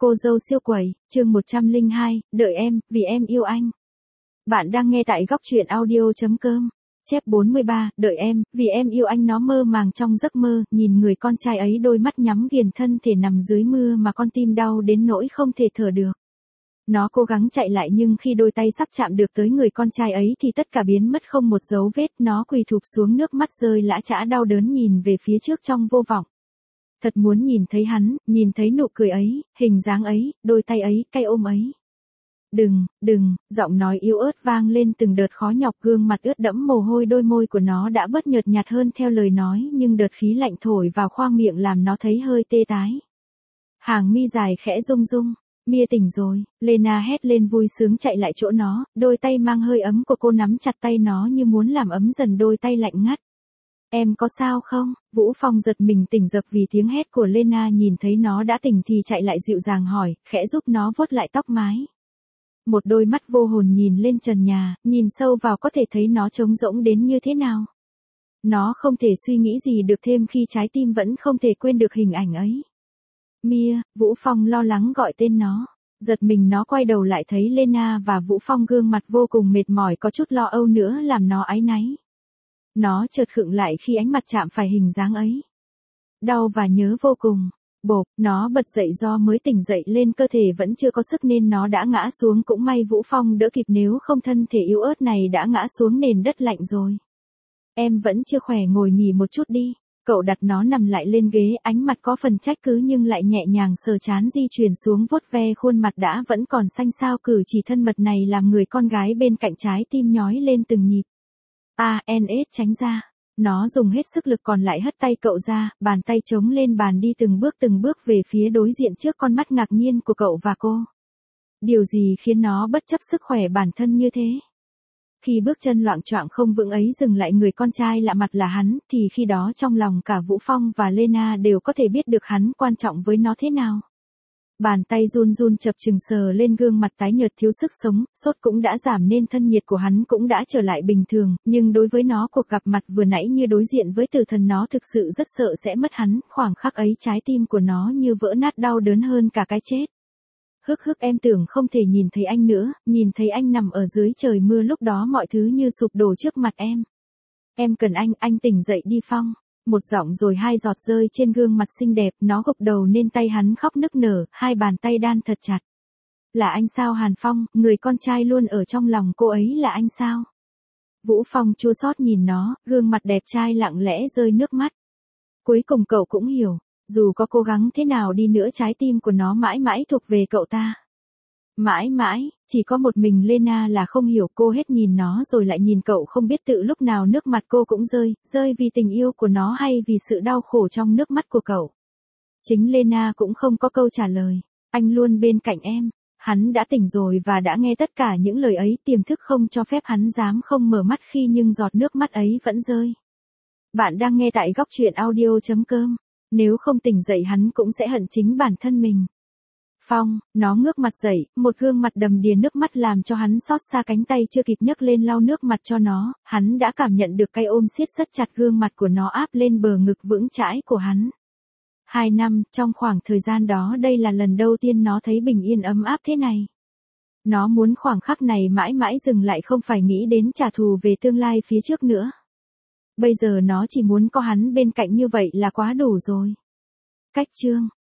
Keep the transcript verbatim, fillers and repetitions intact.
Cô dâu siêu quẩy, chương một trăm lẻ hai, đợi em, vì em yêu anh. Bạn đang nghe tại góc truyện audio.com. Chép bốn mươi ba, đợi em, vì em yêu anh. Nó mơ màng trong giấc mơ, nhìn người con trai ấy đôi mắt nhắm nghiền, thân thể nằm dưới mưa mà con tim đau đến nỗi không thể thở được. Nó cố gắng chạy lại nhưng khi đôi tay sắp chạm được tới người con trai ấy thì tất cả biến mất không một dấu vết. Nó quỳ thụp xuống, nước mắt rơi lã chã đau đớn nhìn về phía trước trong vô vọng. Thật muốn nhìn thấy hắn, nhìn thấy nụ cười ấy, hình dáng ấy, đôi tay ấy, cái ôm ấy. Đừng, đừng, giọng nói yếu ớt vang lên từng đợt khó nhọc, gương mặt ướt đẫm mồ hôi, đôi môi của nó đã bớt nhợt nhạt hơn theo lời nói, nhưng đợt khí lạnh thổi vào khoang miệng làm nó thấy hơi tê tái. Hàng mi dài khẽ rung rung. Mia tỉnh rồi, Lena hét lên vui sướng chạy lại chỗ nó, đôi tay mang hơi ấm của cô nắm chặt tay nó như muốn làm ấm dần đôi tay lạnh ngắt. Em có sao không? Vũ Phong giật mình tỉnh giật vì tiếng hét của Lena, nhìn thấy nó đã tỉnh thì chạy lại dịu dàng hỏi, khẽ giúp nó vuốt lại tóc mái. Một đôi mắt vô hồn nhìn lên trần nhà, nhìn sâu vào có thể thấy nó trống rỗng đến như thế nào. Nó không thể suy nghĩ gì được thêm khi trái tim vẫn không thể quên được hình ảnh ấy. Mia, Vũ Phong lo lắng gọi tên nó. Giật mình nó quay đầu lại thấy Lena và Vũ Phong gương mặt vô cùng mệt mỏi, có chút lo âu nữa làm nó áy náy. Nó chợt khựng lại khi ánh mặt chạm phải hình dáng ấy. Đau và nhớ vô cùng. Bộp, nó bật dậy do mới tỉnh dậy lên, cơ thể vẫn chưa có sức nên nó đã ngã xuống, cũng may Vũ Phong đỡ kịp, nếu không thân thể yếu ớt này đã ngã xuống nền đất lạnh rồi. Em vẫn chưa khỏe, ngồi nghỉ một chút đi. Cậu đặt nó nằm lại lên ghế, ánh mặt có phần trách cứ nhưng lại nhẹ nhàng sờ trán di chuyển xuống vuốt ve khuôn mặt đã vẫn còn xanh xao. Cử chỉ thân mật này làm người con gái bên cạnh trái tim nhói lên từng nhịp. A N S tránh ra. Nó dùng hết sức lực còn lại hất tay cậu ra, bàn tay chống lên bàn đi từng bước từng bước về phía đối diện trước con mắt ngạc nhiên của cậu và cô. Điều gì khiến nó bất chấp sức khỏe bản thân như thế? Khi bước chân loạng choạng không vững ấy dừng lại người con trai lạ mặt là hắn, thì khi đó trong lòng cả Vũ Phong và Lena đều có thể biết được hắn quan trọng với nó thế nào. Bàn tay run run chập chừng sờ lên gương mặt tái nhợt thiếu sức sống, sốt cũng đã giảm nên thân nhiệt của hắn cũng đã trở lại bình thường, nhưng đối với nó cuộc gặp mặt vừa nãy như đối diện với tử thần, nó thực sự rất sợ sẽ mất hắn. Khoảng khắc ấy trái tim của nó như vỡ nát, đau đớn hơn cả cái chết. Hức hức, em tưởng không thể nhìn thấy anh nữa, nhìn thấy anh nằm ở dưới trời mưa, lúc đó mọi thứ như sụp đổ trước mặt em. Em cần anh, anh tỉnh dậy đi Phong. Một giọng rồi hai giọt rơi trên gương mặt xinh đẹp, nó gục đầu nên tay hắn khóc nức nở, hai bàn tay đan thật chặt. Là anh sao Hàn Phong, người con trai luôn ở trong lòng cô ấy là anh sao? Vũ Phong chua xót nhìn nó, gương mặt đẹp trai lặng lẽ rơi nước mắt. Cuối cùng cậu cũng hiểu, dù có cố gắng thế nào đi nữa trái tim của nó mãi mãi thuộc về cậu ta. Mãi mãi, chỉ có một mình Lena là không hiểu. Cô hết nhìn nó rồi lại nhìn cậu, không biết tự lúc nào nước mặt cô cũng rơi, rơi vì tình yêu của nó hay vì sự đau khổ trong nước mắt của cậu. Chính Lena cũng không có câu trả lời. Anh luôn bên cạnh em. Hắn đã tỉnh rồi và đã nghe tất cả những lời ấy, tiềm thức không cho phép hắn dám không mở mắt khi nhưng giọt nước mắt ấy vẫn rơi. Bạn đang nghe tại góc truyện audio.com. Nếu không tỉnh dậy hắn cũng sẽ hận chính bản thân mình. Phong, nó ngước mặt dậy, một gương mặt đầm đìa nước mắt làm cho hắn xót xa, cánh tay chưa kịp nhấc lên lau nước mặt cho nó, hắn đã cảm nhận được cái ôm siết rất chặt gương mặt của nó áp lên bờ ngực vững chãi của hắn. Hai năm, trong khoảng thời gian đó đây là lần đầu tiên nó thấy bình yên ấm áp thế này. Nó muốn khoảng khắc này mãi mãi dừng lại, không phải nghĩ đến trả thù về tương lai phía trước nữa. Bây giờ nó chỉ muốn có hắn bên cạnh như vậy là quá đủ rồi. Cách chương